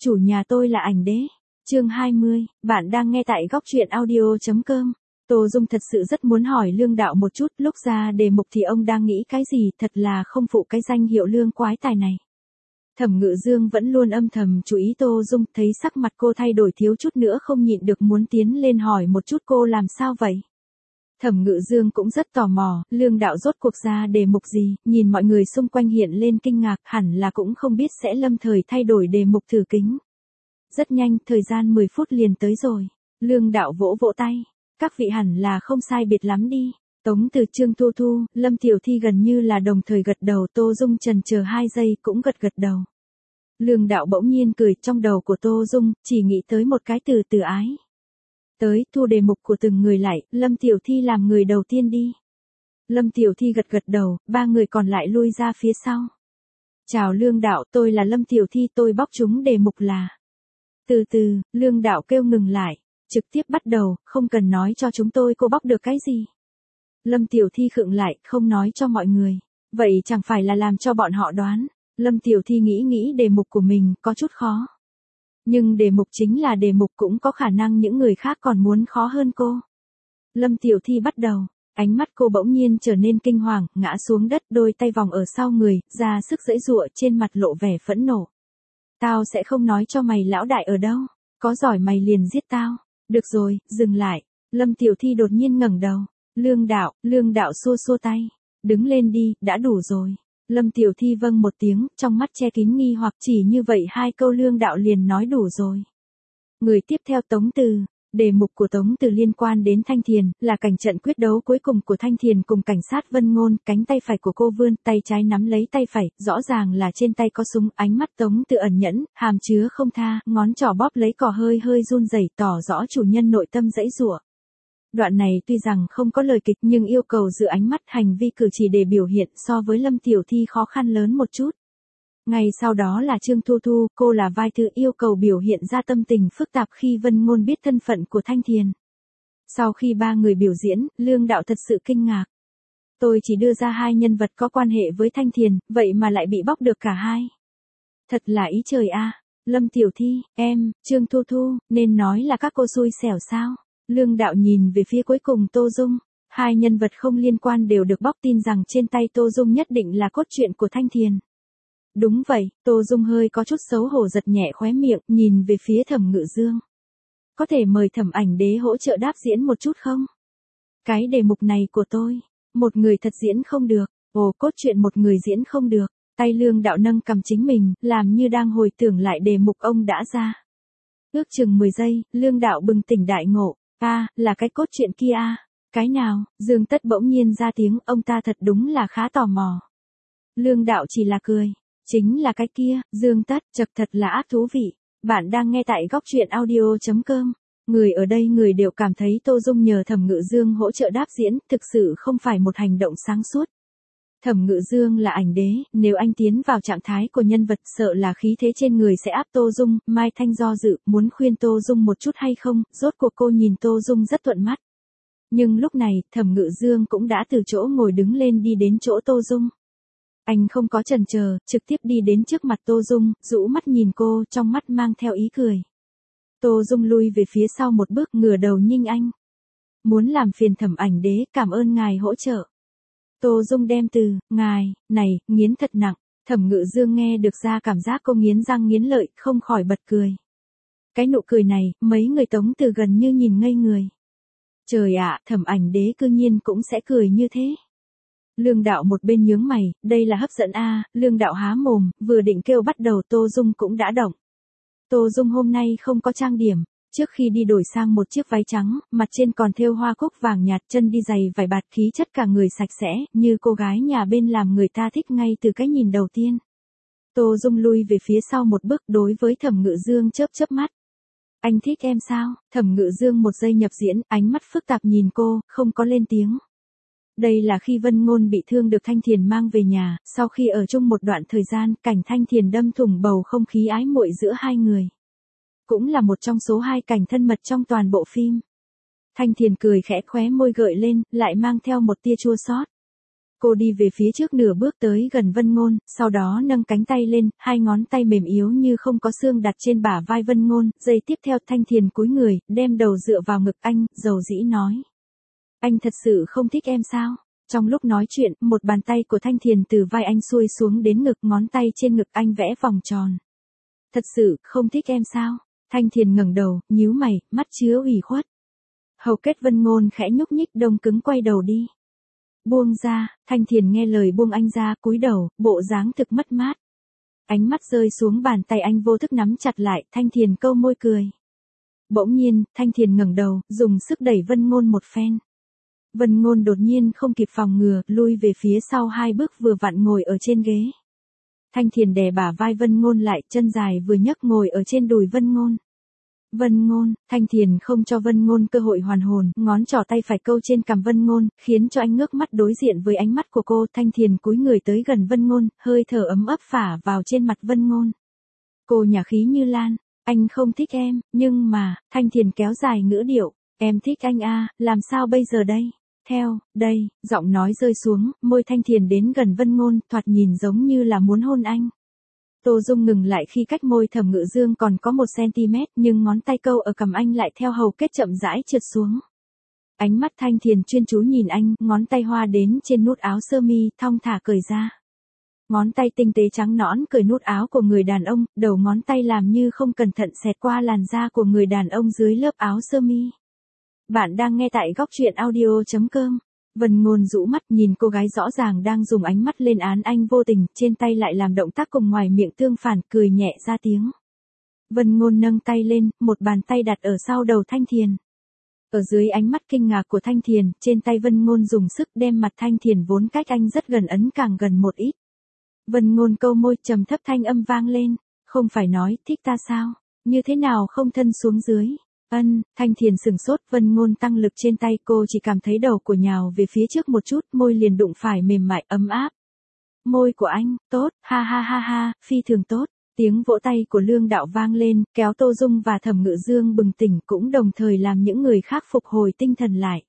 chủ nhà tôi là ảnh đế. Chương 20, bạn đang nghe tại góc truyện audio.com. Tô Dung thật sự rất muốn hỏi Lương Đạo một chút, lúc ra đề mục thì ông đang nghĩ cái gì, thật là không phụ cái danh hiệu Lương quái tài này. Thẩm Ngự Dương vẫn luôn âm thầm chú ý Tô Dung, thấy sắc mặt cô thay đổi thiếu chút nữa không nhịn được muốn tiến lên hỏi một chút cô làm sao vậy. Thẩm Ngự Dương cũng rất tò mò, Lương Đạo rốt cuộc ra đề mục gì, nhìn mọi người xung quanh hiện lên kinh ngạc, hẳn là cũng không biết sẽ lâm thời thay đổi đề mục thử kính. Rất nhanh, thời gian 10 phút liền tới rồi. Lương Đạo vỗ vỗ tay. Các vị hẳn là không sai biệt lắm đi. Tống Từ, Trương Thu Thu, Lâm Tiểu Thi gần như là đồng thời gật đầu, Tô Dung chần chờ 2 giây cũng gật đầu. Lương Đạo bỗng nhiên cười, trong đầu của Tô Dung chỉ nghĩ tới một cái từ từ ái. Tới, thu đề mục của từng người lại, Lâm Tiểu Thi làm người đầu tiên đi. Lâm Tiểu Thi gật đầu, 3 người còn lại lui ra phía sau. Chào Lương Đạo, tôi là Lâm Tiểu Thi, tôi bóc trúng đề mục là. Từ từ, Lương Đạo kêu ngừng lại, trực tiếp bắt đầu, không cần nói cho chúng tôi cô bóc được cái gì. Lâm Tiểu Thi khựng lại, không nói cho mọi người. Vậy chẳng phải là làm cho bọn họ đoán. Lâm Tiểu Thi nghĩ đề mục của mình có chút khó. Nhưng đề mục chính là đề mục, cũng có khả năng những người khác còn muốn khó hơn cô. Lâm Tiểu Thi bắt đầu, ánh mắt cô bỗng nhiên trở nên kinh hoàng, ngã xuống đất, đôi tay vòng ở sau người, ra sức giãy giụa, trên mặt lộ vẻ phẫn nộ. Tao sẽ không nói cho mày lão đại ở đâu, có giỏi mày liền giết tao. Được rồi, dừng lại. Lâm Tiểu Thi đột nhiên ngẩng đầu. Lương Đạo xua xua tay. Đứng lên đi, đã đủ rồi. Lâm Tiểu Thi vâng một tiếng, trong mắt che kín nghi hoặc, chỉ như vậy 2 câu Lương Đạo liền nói đủ rồi. Người tiếp theo Tống Từ. Đề mục của Tống Từ liên quan đến Thanh Thiền, là cảnh trận quyết đấu cuối cùng của Thanh Thiền cùng cảnh sát Vân Ngôn, cánh tay phải của cô vươn, tay trái nắm lấy tay phải, rõ ràng là trên tay có súng, ánh mắt Tống Từ ẩn nhẫn, hàm chứa không tha, ngón trỏ bóp lấy cò hơi run rẩy, tỏ rõ chủ nhân nội tâm giãy giụa. Đoạn này tuy rằng không có lời kịch nhưng yêu cầu dự ánh mắt, hành vi cử chỉ để biểu hiện, so với Lâm Tiểu Thi khó khăn lớn một chút. Ngay sau đó là Trương Thu Thu, cô là vai thứ yêu cầu biểu hiện ra tâm tình phức tạp khi Vân Ngôn biết thân phận của Thanh Thiền. Sau khi 3 người biểu diễn, Lương Đạo thật sự kinh ngạc. Tôi chỉ đưa ra 2 nhân vật có quan hệ với Thanh Thiền, vậy mà lại bị bóc được cả 2. Thật là ý trời a. Lâm Tiểu Thi, em, Trương Thu Thu, nên nói là các cô xui xẻo sao? Lương Đạo nhìn về phía cuối cùng Tô Dung. 2 nhân vật không liên quan đều được bóc, tin rằng trên tay Tô Dung nhất định là cốt truyện của Thanh Thiền. Đúng vậy, Tô Dung hơi có chút xấu hổ giật nhẹ khóe miệng, nhìn về phía Thẩm Ngự Dương. Có thể mời Thẩm Ảnh Đế hỗ trợ đáp diễn một chút không? Cái đề mục này của tôi, một người thật diễn không được, cốt truyện một người diễn không được. Tay Lương Đạo nâng cầm chính mình, làm như đang hồi tưởng lại đề mục ông đã ra. Ước chừng 10 giây, Lương Đạo bừng tỉnh đại ngộ, là cái cốt truyện kia cái nào? Dương Tất bỗng nhiên ra tiếng, ông ta thật đúng là khá tò mò. Lương Đạo chỉ là cười. Chính là cái kia, Dương Tất, thật là ác thú vị. Bạn đang nghe tại góc truyện audio.com. Người ở đây người đều cảm thấy Tô Dung nhờ Thẩm Ngự Dương hỗ trợ đáp diễn, thực sự không phải một hành động sáng suốt. Thẩm Ngự Dương là ảnh đế, nếu anh tiến vào trạng thái của nhân vật, sợ là khí thế trên người sẽ áp Tô Dung. Mai Thanh do dự, muốn khuyên Tô Dung một chút hay không, rốt cuộc cô nhìn Tô Dung rất thuận mắt. Nhưng lúc này, Thẩm Ngự Dương cũng đã từ chỗ ngồi đứng lên đi đến chỗ Tô Dung. Anh không có chần chờ, trực tiếp đi đến trước mặt Tô Dung, rũ mắt nhìn cô, trong mắt mang theo ý cười. Tô Dung lui về phía sau một bước, ngửa đầu nhìn anh. Muốn làm phiền Thẩm Ảnh Đế, cảm ơn ngài hỗ trợ. Tô Dung đem từ, ngài, này, nghiến thật nặng. Thẩm Ngự Dương nghe được ra cảm giác cô nghiến răng nghiến lợi, không khỏi bật cười. Cái nụ cười này, mấy người Tống Từ gần như nhìn ngây người. Trời ạ, Thẩm Ảnh Đế cư nhiên cũng sẽ cười như thế. Lương Đạo một bên nhướng mày, đây là hấp dẫn Lương Đạo há mồm, vừa định kêu bắt đầu, Tô Dung cũng đã động. Tô Dung hôm nay không có trang điểm, trước khi đi đổi sang một chiếc váy trắng, mặt trên còn thêu hoa cúc vàng nhạt, chân đi giày vải bạt, khí chất cả người sạch sẽ, như cô gái nhà bên làm người ta thích ngay từ cái nhìn đầu tiên. Tô Dung lui về phía sau một bước, đối với Thẩm Ngự Dương chớp mắt. Anh thích em sao? Thẩm Ngự Dương một giây nhập diễn, ánh mắt phức tạp nhìn cô, không có lên tiếng. Đây là khi Vân Ngôn bị thương được Thanh Thiền mang về nhà, sau khi ở chung một đoạn thời gian, cảnh Thanh Thiền đâm thủng bầu không khí ái muội giữa 2 người. Cũng là một trong số 2 cảnh thân mật trong toàn bộ phim. Thanh Thiền cười khẽ, khóe môi gợi lên, lại mang theo một tia chua xót. Cô đi về phía trước nửa bước tới gần Vân Ngôn, sau đó nâng cánh tay lên, hai ngón tay mềm yếu như không có xương đặt trên bả vai Vân Ngôn, giây tiếp theo Thanh Thiền cúi người, đem đầu dựa vào ngực anh, dầu dĩ nói. Anh thật sự không thích em sao? Trong lúc nói chuyện, một bàn tay của Thanh Thiền từ vai anh xuôi xuống đến ngực, ngón tay trên ngực anh vẽ vòng tròn. Thật sự, không thích em sao? Thanh Thiền ngẩng đầu, nhíu mày, mắt chứa ủy khuất. Hầu kết Vân Ngôn khẽ nhúc nhích, đông cứng quay đầu đi. Buông ra, Thanh Thiền nghe lời buông anh ra, cúi đầu, bộ dáng thực mất mát. Ánh mắt rơi xuống bàn tay anh vô thức nắm chặt lại, Thanh Thiền câu môi cười. Bỗng nhiên, Thanh Thiền ngẩng đầu, dùng sức đẩy Vân Ngôn một phen. Vân Ngôn đột nhiên không kịp phòng ngừa, lui về phía sau 2 bước vừa vặn ngồi ở trên ghế. Thanh Thiền đè bả vai Vân Ngôn lại, chân dài vừa nhấc ngồi ở trên đùi Vân Ngôn. Vân Ngôn, Thanh Thiền không cho Vân Ngôn cơ hội hoàn hồn, ngón trỏ tay phải câu trên cằm Vân Ngôn, khiến cho anh ngước mắt đối diện với ánh mắt của cô. Thanh Thiền cúi người tới gần Vân Ngôn, hơi thở ấm ấp phả vào trên mặt Vân Ngôn. Cô nhả khí như lan, anh không thích em, nhưng mà, Thanh Thiền kéo dài ngữ điệu, em thích anh à, làm sao bây giờ đây? Theo, đây, giọng nói rơi xuống, môi Thanh Thiền đến gần Vân Ngôn, thoạt nhìn giống như là muốn hôn anh. Tô Dung ngừng lại khi cách môi Thẩm Ngự Dương còn có 1 cm, nhưng ngón tay câu ở cằm anh lại theo hầu kết chậm rãi trượt xuống. Ánh mắt Thanh Thiền chuyên chú nhìn anh, ngón tay hoa đến trên nút áo sơ mi, thong thả cởi ra. Ngón tay tinh tế trắng nõn cởi nút áo của người đàn ông, đầu ngón tay làm như không cẩn thận xẹt qua làn da của người đàn ông dưới lớp áo sơ mi. Bạn đang nghe tại góc truyện audio.com. Vân Ngôn rũ mắt nhìn cô gái rõ ràng đang dùng ánh mắt lên án anh vô tình, trên tay lại làm động tác cùng ngoài miệng tương phản, cười nhẹ ra tiếng. Vân Ngôn nâng tay lên, một bàn tay đặt ở sau đầu Thanh Thiền. Ở dưới ánh mắt kinh ngạc của Thanh Thiền, trên tay Vân Ngôn dùng sức đem mặt Thanh Thiền vốn cách anh rất gần ấn càng gần một ít. Vân Ngôn câu môi trầm thấp, thanh âm vang lên, không phải nói thích ta sao, như thế nào không thân xuống dưới. Thanh Thiền sừng sốt, Vân Ngôn tăng lực trên tay, cô chỉ cảm thấy đầu của nhào về phía trước một chút, môi liền đụng phải mềm mại ấm áp. Môi của anh, tốt, ha ha ha ha, phi thường tốt. Tiếng vỗ tay của Lương Đạo vang lên, kéo Tô Dung và Thẩm Ngự Dương bừng tỉnh, cũng đồng thời làm những người khác phục hồi tinh thần lại.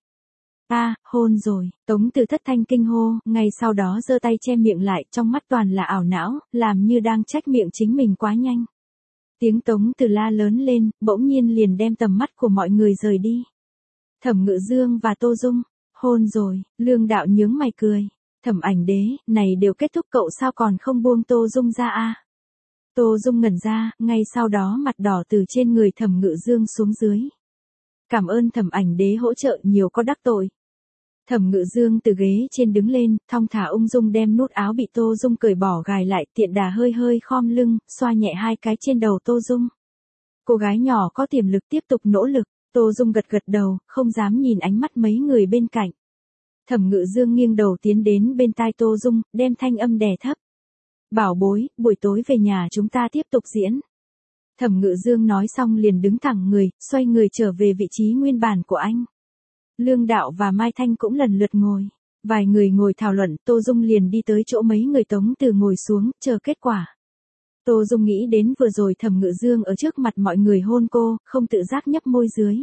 Hôn rồi, Tống Từ thất thanh kinh hô, ngay sau đó giơ tay che miệng lại, trong mắt toàn là ảo não, làm như đang trách miệng chính mình quá nhanh. Tiếng Tống Từ la lớn lên, bỗng nhiên liền đem tầm mắt của mọi người rời đi. Thẩm Ngự Dương và Tô Dung, hôn rồi, Lương Đạo nhướng mày cười. Thẩm Ảnh Đế, này đều kết thúc cậu sao còn không buông Tô Dung ra à? Tô Dung ngẩn ra, ngay sau đó mặt đỏ từ trên người Thẩm Ngự Dương xuống dưới. Cảm ơn Thẩm Ảnh Đế hỗ trợ, nhiều có đắc tội. Thẩm Ngự Dương từ ghế trên đứng lên, thong thả ung dung đem nút áo bị Tô Dung cởi bỏ gài lại, tiện đà hơi hơi khom lưng, xoa nhẹ 2 cái trên đầu Tô Dung. Cô gái nhỏ có tiềm lực, tiếp tục nỗ lực. Tô Dung gật gật đầu, không dám nhìn ánh mắt mấy người bên cạnh. Thẩm Ngự Dương nghiêng đầu tiến đến bên tai Tô Dung, đem thanh âm đè thấp. Bảo bối, buổi tối về nhà chúng ta tiếp tục diễn. Thẩm Ngự Dương nói xong liền đứng thẳng người, xoay người trở về vị trí nguyên bản của anh. Lương Đạo và Mai Thanh cũng lần lượt ngồi. Vài người ngồi thảo luận, Tô Dung liền đi tới chỗ mấy người Tống Từ ngồi xuống, chờ kết quả. Tô Dung nghĩ đến vừa rồi Thẩm Ngự Dương ở trước mặt mọi người hôn cô, không tự giác nhấp môi dưới.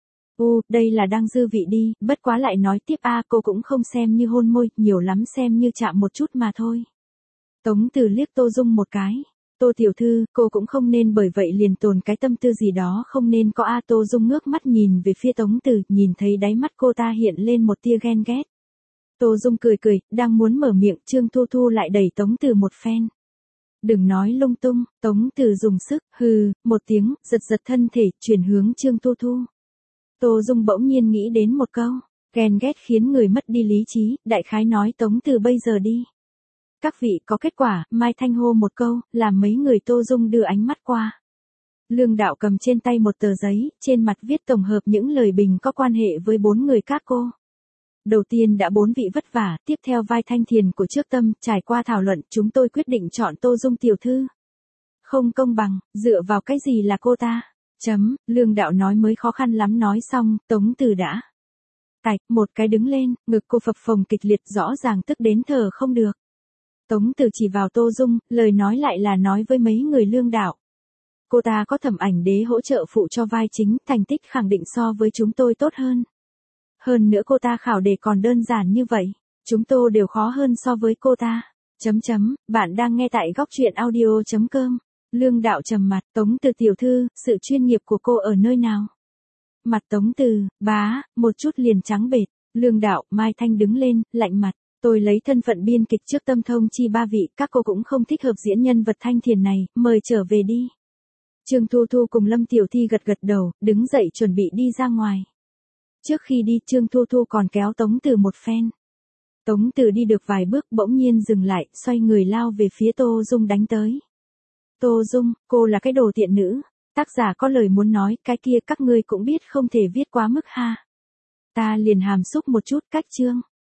Đây là đang dư vị đi, bất quá lại nói tiếp cô cũng không xem như hôn môi, nhiều lắm xem như chạm một chút mà thôi. Tống Từ liếc Tô Dung một cái. Tô tiểu thư, cô cũng không nên bởi vậy liền tồn cái tâm tư gì đó không nên có Tô Dung ngước mắt nhìn về phía Tống Từ, nhìn thấy đáy mắt cô ta hiện lên một tia ghen ghét. Tô Dung cười cười, đang muốn mở miệng, Trương Thu Thu lại đẩy Tống Từ một phen. Đừng nói lung tung, Tống Từ dùng sức, một tiếng, giật giật thân thể, chuyển hướng Trương Thu Thu. Tô Dung bỗng nhiên nghĩ đến một câu, ghen ghét khiến người mất đi lý trí, đại khái nói Tống Từ bây giờ đi. Các vị có kết quả, Mai Thanh hô một câu, làm mấy người Tô Dung đưa ánh mắt qua. Lương Đạo cầm trên tay một tờ giấy, trên mặt viết tổng hợp những lời bình có quan hệ với 4 người các cô. Đầu tiên đã 4 vị vất vả, tiếp theo vai Thanh Thiền của trước tâm, trải qua thảo luận, chúng tôi quyết định chọn Tô Dung tiểu thư. Không công bằng, dựa vào cái gì là cô ta? Lương Đạo nói mới khó khăn lắm nói xong, Tống Từ đã. Một cái đứng lên, ngực cô phập phồng kịch liệt, rõ ràng tức đến thở không được. Tống Từ chỉ vào Tô Dung, lời nói lại là nói với mấy người Lương Đạo. Cô ta có Thẩm Ảnh Đế hỗ trợ phụ cho vai chính, thành tích khẳng định so với chúng tôi tốt hơn. Hơn nữa cô ta khảo đề còn đơn giản như vậy. Chúng tôi đều khó hơn so với cô ta. Bạn đang nghe tại góc truyện audio.com. Lương Đạo trầm mặt, Tống Từ tiểu thư, sự chuyên nghiệp của cô ở nơi nào? Mặt Tống Từ, bá, một chút liền trắng bệch. Lương Đạo, Mai Thanh đứng lên, lạnh mặt. Tôi lấy thân phận biên kịch trước tâm thông chi ba vị, các cô cũng không thích hợp diễn nhân vật Thanh Thiền này, mời trở về đi. Trương Thu Thu cùng Lâm Tiểu Thi gật gật đầu, đứng dậy chuẩn bị đi ra ngoài. Trước khi đi, Trương Thu Thu còn kéo Tống Từ một phen. Tống Từ đi được vài bước bỗng nhiên dừng lại, xoay người lao về phía Tô Dung đánh tới. Tô Dung, cô là cái đồ tiện nữ. Tác giả có lời muốn nói, cái kia các ngươi cũng biết không thể viết quá mức ha. Ta liền hàm xúc một chút, cách chương.